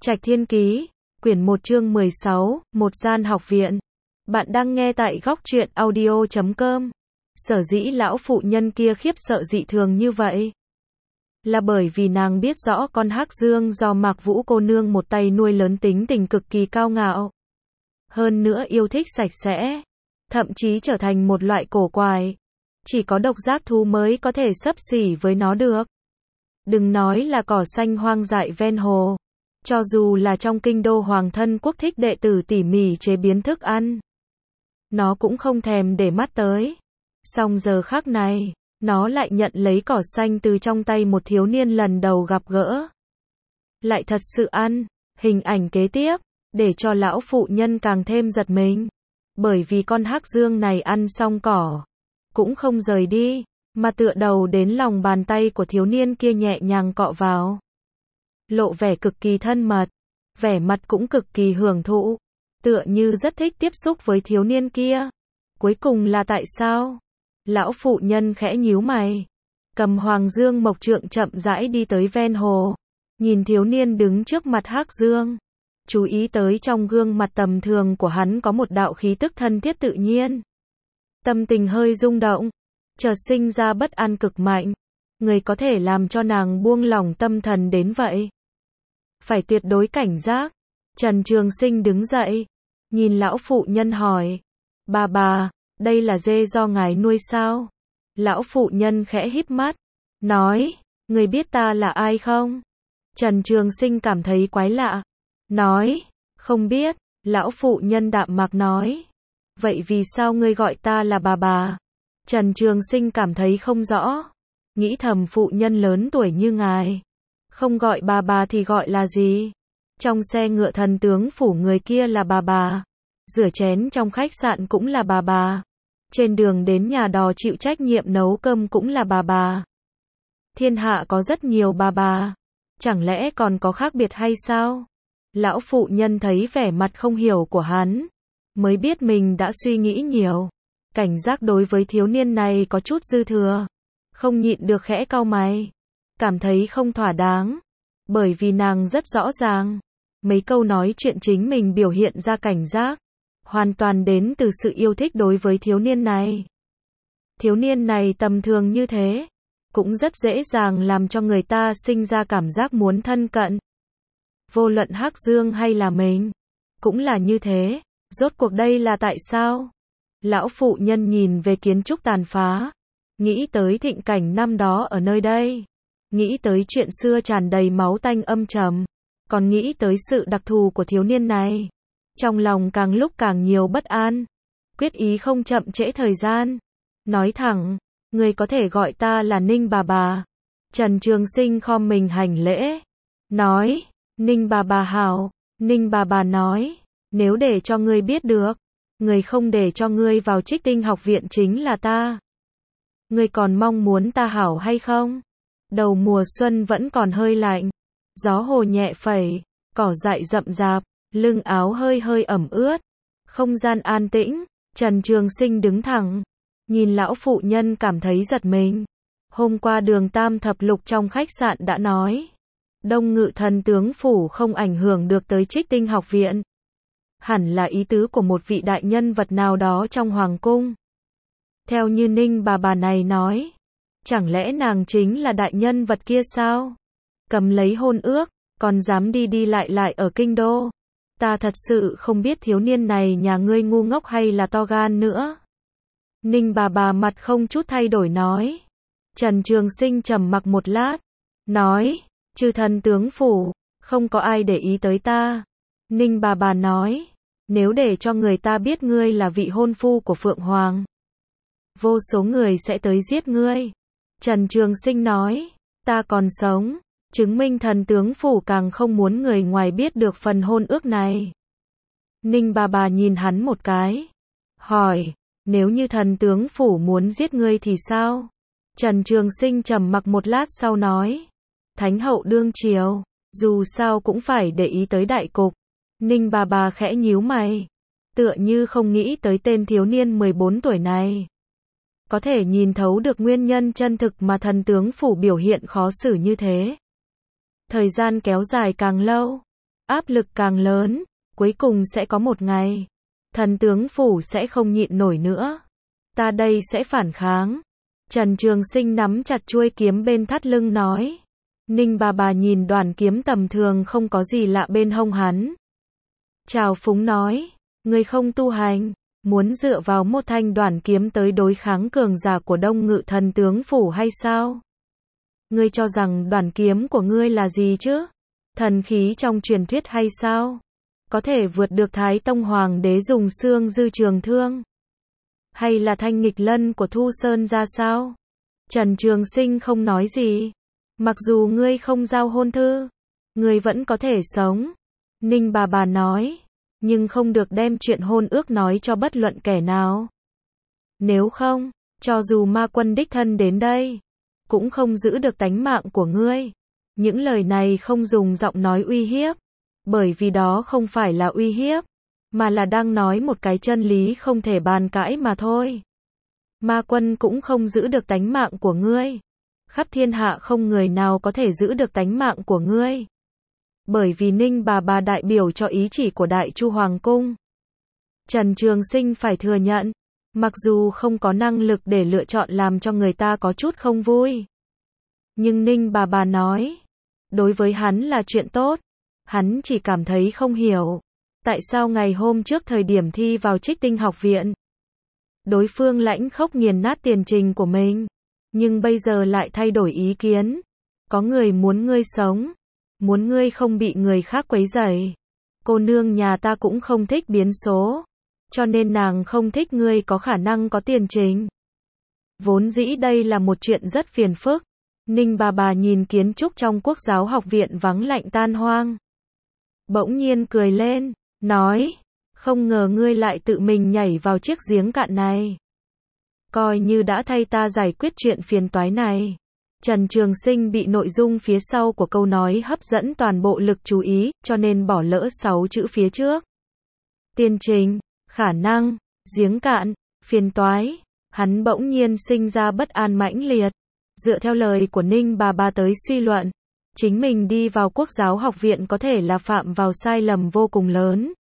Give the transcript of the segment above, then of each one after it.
Trạch Thiên Ký, quyển 1 chương 16, một gian học viện. Bạn đang nghe tại góc truyện audio.com. Sở dĩ lão phụ nhân kia khiếp sợ dị thường như vậy, là bởi vì nàng biết rõ con Hắc Dương do Mạc Vũ cô nương một tay nuôi lớn tính tình cực kỳ cao ngạo. Hơn nữa yêu thích sạch sẽ, thậm chí trở thành một loại cổ quái. Chỉ có độc giác thú mới có thể xấp xỉ với nó được. Đừng nói là cỏ xanh hoang dại ven hồ. Cho dù là trong kinh đô hoàng thân quốc thích đệ tử tỉ mỉ chế biến thức ăn, nó cũng không thèm để mắt tới. Song giờ khắc này, nó lại nhận lấy cỏ xanh từ trong tay một thiếu niên lần đầu gặp gỡ. Lại thật sự ăn. Hình ảnh kế tiếp, để cho lão phụ nhân càng thêm giật mình. Bởi vì con Hắc Dương này ăn xong cỏ, cũng không rời đi, mà tựa đầu đến lòng bàn tay của thiếu niên kia nhẹ nhàng cọ vào. Lộ vẻ cực kỳ thân mật, vẻ mặt cũng cực kỳ hưởng thụ, tựa như rất thích tiếp xúc với thiếu niên kia. Cuối cùng là tại sao? Lão phụ nhân khẽ nhíu mày, cầm Hoàng Dương Mộc Trượng chậm rãi đi tới ven hồ, nhìn thiếu niên đứng trước mặt Hắc Dương, chú ý tới trong gương mặt tầm thường của hắn có một đạo khí tức thân thiết tự nhiên. Tâm tình hơi rung động, chợt sinh ra bất an cực mạnh. Người có thể làm cho nàng buông lỏng tâm thần đến vậy? Phải tuyệt đối cảnh giác. Trần Trường Sinh đứng dậy, nhìn lão phụ nhân hỏi, bà, đây là dê do ngài nuôi sao? Lão phụ nhân khẽ híp mắt, nói, người biết ta là ai không? Trần Trường Sinh cảm thấy quái lạ, nói, không biết. Lão phụ nhân đạm mạc nói, vậy vì sao ngươi gọi ta là bà? Trần Trường Sinh cảm thấy không rõ, nghĩ thầm phụ nhân lớn tuổi như ngài, không gọi bà thì gọi là gì? Trong xe ngựa thần tướng phủ người kia là bà, rửa chén trong khách sạn cũng là bà, trên đường đến nhà đò chịu trách nhiệm nấu cơm cũng là bà. Thiên hạ có rất nhiều bà, chẳng lẽ còn có khác biệt hay sao? Lão phụ nhân thấy vẻ mặt không hiểu của hắn, mới biết mình đã suy nghĩ nhiều. Cảnh giác đối với thiếu niên này có chút dư thừa, không nhịn được khẽ cau mày, cảm thấy không thỏa đáng, bởi vì nàng rất rõ ràng, mấy câu nói chuyện chính mình biểu hiện ra cảnh giác, hoàn toàn đến từ sự yêu thích đối với thiếu niên này. Thiếu niên này tầm thường như thế, cũng rất dễ dàng làm cho người ta sinh ra cảm giác muốn thân cận. Vô luận Hắc Dương hay là mình, cũng là như thế. Rốt cuộc đây là tại sao? Lão phụ nhân nhìn về kiến trúc tàn phá, nghĩ tới thịnh cảnh năm đó ở nơi đây, nghĩ tới chuyện xưa tràn đầy máu tanh âm trầm, còn nghĩ tới sự đặc thù của thiếu niên này. Trong lòng càng lúc càng nhiều bất an, quyết ý không chậm trễ thời gian, nói thẳng, người có thể gọi ta là Ninh bà. Trần Trường Sinh khom mình hành lễ, nói, Ninh bà hảo. Ninh bà nói, nếu để cho ngươi biết được, người không để cho ngươi vào Trích Tinh học viện chính là ta. Ngươi còn mong muốn ta hảo hay không? Đầu mùa xuân vẫn còn hơi lạnh, gió hồ nhẹ phẩy, cỏ dại rậm rạp, lưng áo hơi ẩm ướt. Không gian an tĩnh, Trần Trường Sinh đứng thẳng, nhìn lão phụ nhân cảm thấy giật mình. Hôm qua Đường Tam Thập Lục trong khách sạn đã nói, Đông Ngự thần tướng phủ không ảnh hưởng được tới Trích Tinh học viện. Hẳn là ý tứ của một vị đại nhân vật nào đó trong hoàng cung. Theo như Ninh bà này nói, chẳng lẽ nàng chính là đại nhân vật kia sao? Cầm lấy hôn ước, còn dám đi lại ở kinh đô. Ta thật sự không biết thiếu niên này nhà ngươi ngu ngốc hay là to gan nữa. Ninh bà mặt không chút thay đổi nói. Trần Trường Sinh trầm mặc một lát, nói, trừ thần tướng phủ, không có ai để ý tới ta. Ninh bà nói, nếu để cho người ta biết ngươi là vị hôn phu của Phượng Hoàng, vô số người sẽ tới giết ngươi. Trần Trường Sinh nói, ta còn sống, chứng minh thần tướng phủ càng không muốn người ngoài biết được phần hôn ước này. Ninh bà nhìn hắn một cái, hỏi, nếu như thần tướng phủ muốn giết ngươi thì sao? Trần Trường Sinh trầm mặc một lát sau nói, Thánh hậu đương triều, dù sao cũng phải để ý tới đại cục. Ninh bà khẽ nhíu mày, tựa như không nghĩ tới tên thiếu niên 14 tuổi này có thể nhìn thấu được nguyên nhân chân thực mà thần tướng phủ biểu hiện khó xử như thế. Thời gian kéo dài càng lâu, áp lực càng lớn, cuối cùng sẽ có một ngày, thần tướng phủ sẽ không nhịn nổi nữa. Ta đây sẽ phản kháng. Trần Trường Sinh nắm chặt chuôi kiếm bên thắt lưng nói. Ninh bà nhìn đoàn kiếm tầm thường không có gì lạ bên hông hắn. Trào phúng nói, ngươi không tu hành, muốn dựa vào một thanh đoàn kiếm tới đối kháng cường giả của Đông Ngự thần tướng phủ hay sao? Ngươi cho rằng đoàn kiếm của ngươi là gì chứ? Thần khí trong truyền thuyết hay sao? Có thể vượt được Thái Tông Hoàng đế dùng xương dư trường thương? Hay là thanh nghịch lân của Thu Sơn ra sao? Trần Trường Sinh không nói gì. Mặc dù ngươi không giao hôn thư, ngươi vẫn có thể sống. Ninh bà nói, nhưng không được đem chuyện hôn ước nói cho bất luận kẻ nào. Nếu không, cho dù ma quân đích thân đến đây, cũng không giữ được tánh mạng của ngươi. Những lời này không dùng giọng nói uy hiếp, bởi vì đó không phải là uy hiếp, mà là đang nói một cái chân lý không thể bàn cãi mà thôi. Ma quân cũng không giữ được tánh mạng của ngươi. Khắp thiên hạ không người nào có thể giữ được tánh mạng của ngươi. Bởi vì Ninh bà đại biểu cho ý chỉ của Đại Chu Hoàng Cung. Trần Trường Sinh phải thừa nhận, mặc dù không có năng lực để lựa chọn làm cho người ta có chút không vui. Nhưng Ninh bà nói, đối với hắn là chuyện tốt. Hắn chỉ cảm thấy không hiểu, tại sao ngày hôm trước thời điểm thi vào Trích Tinh học viện, đối phương lãnh khốc nghiền nát tiền trình của mình, nhưng bây giờ lại thay đổi ý kiến. Có người muốn ngươi sống, muốn ngươi không bị người khác quấy rầy. Cô nương nhà ta cũng không thích biến số, cho nên nàng không thích ngươi có khả năng có tiền trình. Vốn dĩ đây là một chuyện rất phiền phức. Ninh bà nhìn kiến trúc trong Quốc giáo học viện vắng lạnh tan hoang, bỗng nhiên cười lên, nói, không ngờ ngươi lại tự mình nhảy vào chiếc giếng cạn này. Coi như đã thay ta giải quyết chuyện phiền toái này. Trần Trường Sinh bị nội dung phía sau của câu nói hấp dẫn toàn bộ lực chú ý, cho nên bỏ lỡ 6 chữ phía trước. Tiên trình, khả năng, giếng cạn, phiền toái. Hắn bỗng nhiên sinh ra bất an mãnh liệt. Dựa theo lời của Ninh bà tới suy luận, chính mình đi vào Quốc giáo học viện có thể là phạm vào sai lầm vô cùng lớn.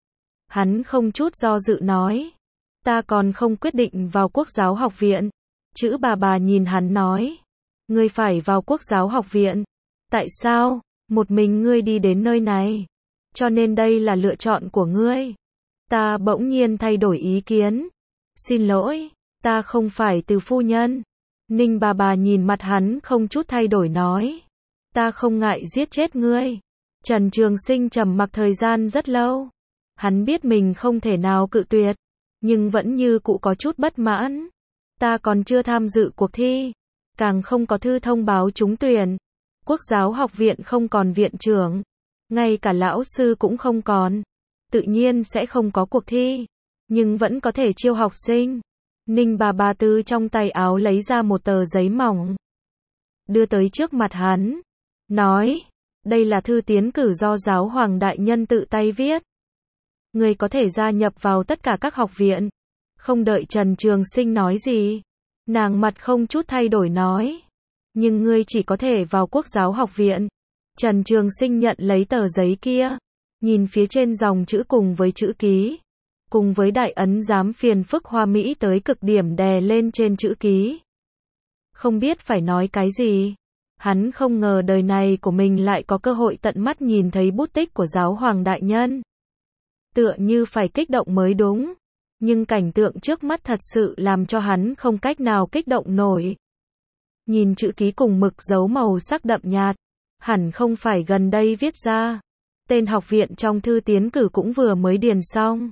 Hắn không chút do dự nói, ta còn không quyết định vào Quốc giáo học viện. Chữ bà nhìn hắn nói, ngươi phải vào Quốc giáo học viện. Tại sao? Một mình ngươi đi đến nơi này, cho nên đây là lựa chọn của ngươi. Ta bỗng nhiên thay đổi ý kiến. Xin lỗi, ta không phải Từ phu nhân. Ninh bà nhìn mặt hắn không chút thay đổi nói, ta không ngại giết chết ngươi. Trần Trường Sinh trầm mặc thời gian rất lâu. Hắn biết mình không thể nào cự tuyệt, nhưng vẫn như cũ có chút bất mãn. Ta còn chưa tham dự cuộc thi, càng không có thư thông báo trúng tuyển. Quốc giáo học viện không còn viện trưởng, ngay cả lão sư cũng không còn. Tự nhiên sẽ không có cuộc thi, nhưng vẫn có thể chiêu học sinh. Ninh bà từ trong tay áo lấy ra một tờ giấy mỏng, đưa tới trước mặt hắn, nói, đây là thư tiến cử do giáo hoàng đại nhân tự tay viết. Ngươi có thể gia nhập vào tất cả các học viện. Không đợi Trần Trường Sinh nói gì, nàng mặt không chút thay đổi nói, nhưng ngươi chỉ có thể vào Quốc giáo học viện. Trần Trường Sinh nhận lấy tờ giấy kia, nhìn phía trên dòng chữ cùng với chữ ký, cùng với đại ấn giám phiền phức hoa mỹ tới cực điểm đè lên trên chữ ký. Không biết phải nói cái gì. Hắn không ngờ đời này của mình lại có cơ hội tận mắt nhìn thấy bút tích của giáo hoàng đại nhân. Tựa như phải kích động mới đúng, nhưng cảnh tượng trước mắt thật sự làm cho hắn không cách nào kích động nổi. Nhìn chữ ký cùng mực dấu màu sắc đậm nhạt, hẳn không phải gần đây viết ra. Tên học viện trong thư tiến cử cũng vừa mới điền xong.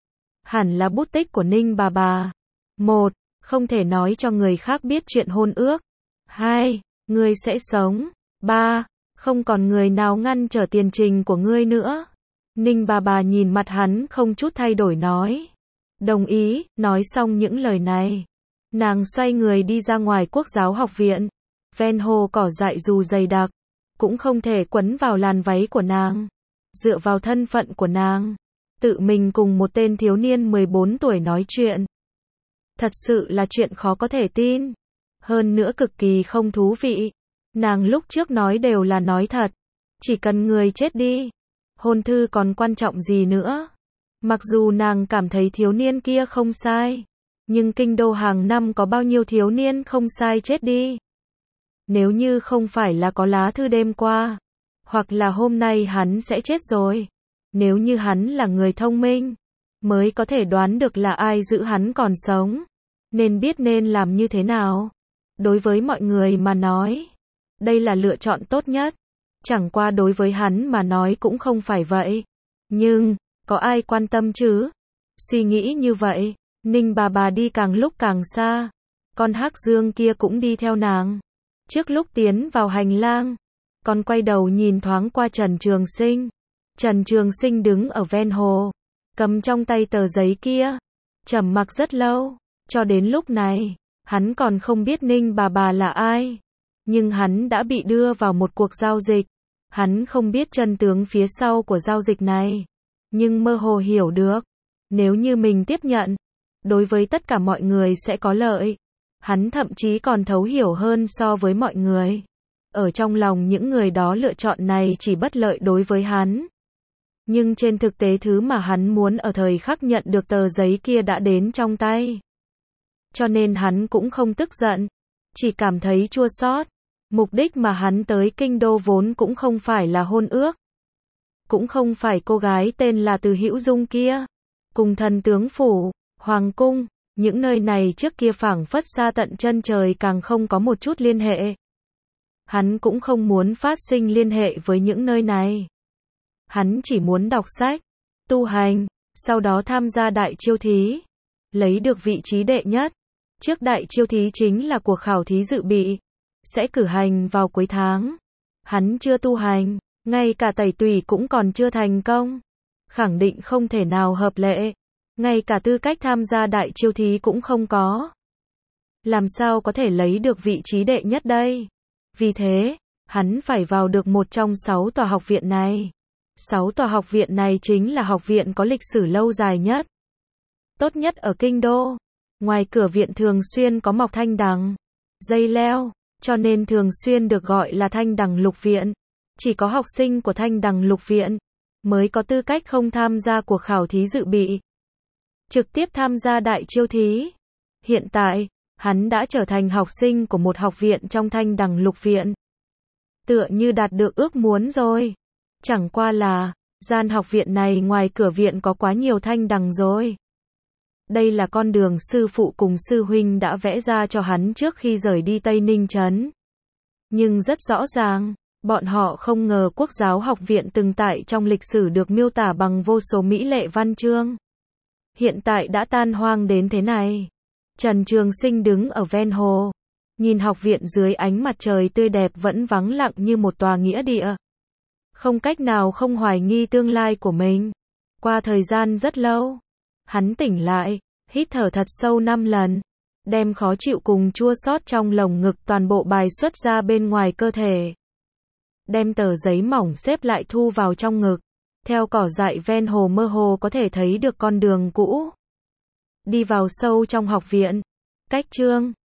Hẳn là bút tích của Ninh bà. 1. Không thể nói cho người khác biết chuyện hôn ước. 2. Ngươi sẽ sống. 3. Không còn người nào ngăn trở tiền trình của ngươi nữa. Ninh bà nhìn mặt hắn không chút thay đổi nói, đồng ý. Nói xong những lời này, nàng xoay người đi ra ngoài Quốc giáo học viện. Ven hồ cỏ dại dù dày đặc, cũng không thể quấn vào làn váy của nàng. Dựa vào thân phận của nàng, tự mình cùng một tên thiếu niên 14 tuổi nói chuyện, thật sự là chuyện khó có thể tin. Hơn nữa cực kỳ không thú vị. Nàng lúc trước nói đều là nói thật. Chỉ cần người chết đi, hôn thư còn quan trọng gì nữa. Mặc dù nàng cảm thấy thiếu niên kia không sai, nhưng kinh đô hàng năm có bao nhiêu thiếu niên không sai chết đi. Nếu như không phải là có lá thư đêm qua, hoặc là hôm nay hắn sẽ chết rồi. Nếu như hắn là người thông minh, mới có thể đoán được là ai giữ hắn còn sống, nên biết nên làm như thế nào. Đối với mọi người mà nói, đây là lựa chọn tốt nhất. Chẳng qua đối với hắn mà nói cũng không phải vậy. Nhưng, có ai quan tâm chứ? Suy nghĩ như vậy, Ninh bà đi càng lúc càng xa. Con Hắc Dương kia cũng đi theo nàng. Trước lúc tiến vào hành lang, con quay đầu nhìn thoáng qua Trần Trường Sinh. Trần Trường Sinh đứng ở ven hồ, cầm trong tay tờ giấy kia, trầm mặc rất lâu. Cho đến lúc này, hắn còn không biết Ninh bà là ai. Nhưng hắn đã bị đưa vào một cuộc giao dịch. Hắn không biết chân tướng phía sau của giao dịch này, nhưng mơ hồ hiểu được, nếu như mình tiếp nhận, đối với tất cả mọi người sẽ có lợi. Hắn thậm chí còn thấu hiểu hơn so với mọi người. Ở trong lòng những người đó lựa chọn này chỉ bất lợi đối với hắn. Nhưng trên thực tế thứ mà hắn muốn ở thời khắc nhận được tờ giấy kia đã đến trong tay. Cho nên hắn cũng không tức giận, chỉ cảm thấy chua xót. Mục đích mà hắn tới kinh đô vốn cũng không phải là hôn ước. Cũng không phải cô gái tên là Từ Hữu Dung kia. Cùng thần tướng phủ, hoàng cung, những nơi này trước kia phảng phất xa tận chân trời càng không có một chút liên hệ. Hắn cũng không muốn phát sinh liên hệ với những nơi này. Hắn chỉ muốn đọc sách, tu hành, sau đó tham gia đại chiêu thí, lấy được vị trí đệ nhất. Trước đại chiêu thí chính là cuộc khảo thí dự bị, sẽ cử hành vào cuối tháng. Hắn chưa tu hành, ngay cả tẩy tùy cũng còn chưa thành công. Khẳng định không thể nào hợp lệ. Ngay cả tư cách tham gia đại chiêu thí cũng không có. Làm sao có thể lấy được vị trí đệ nhất đây? Vì thế, hắn phải vào được một trong 6 tòa học viện này. 6 tòa học viện này chính là học viện có lịch sử lâu dài nhất, tốt nhất ở kinh đô. Ngoài cửa viện thường xuyên có mọc thanh đằng, dây leo, cho nên thường xuyên được gọi là Thanh Đằng Lục Viện. Chỉ có học sinh của Thanh Đằng Lục Viện mới có tư cách không tham gia cuộc khảo thí dự bị, trực tiếp tham gia đại chiêu thí. Hiện tại, hắn đã trở thành học sinh của một học viện trong Thanh Đằng Lục Viện. Tựa như đạt được ước muốn rồi. Chẳng qua là, gian học viện này ngoài cửa viện có quá nhiều thanh đằng rồi. Đây là con đường sư phụ cùng sư huynh đã vẽ ra cho hắn trước khi rời đi Tây Ninh Trấn. Nhưng rất rõ ràng, bọn họ không ngờ Quốc giáo học viện từng tại trong lịch sử được miêu tả bằng vô số mỹ lệ văn chương. Hiện tại đã tan hoang đến thế này. Trần Trường Sinh đứng ở ven hồ, nhìn học viện dưới ánh mặt trời tươi đẹp vẫn vắng lặng như một tòa nghĩa địa. Không cách nào không hoài nghi tương lai của mình. Qua thời gian rất lâu, hắn tỉnh lại, hít thở thật sâu 5 lần, đem khó chịu cùng chua xót trong lồng ngực toàn bộ bài xuất ra bên ngoài cơ thể. Đem tờ giấy mỏng xếp lại thu vào trong ngực. Theo cỏ dại ven hồ mơ hồ có thể thấy được con đường cũ. Đi vào sâu trong học viện. Cách chương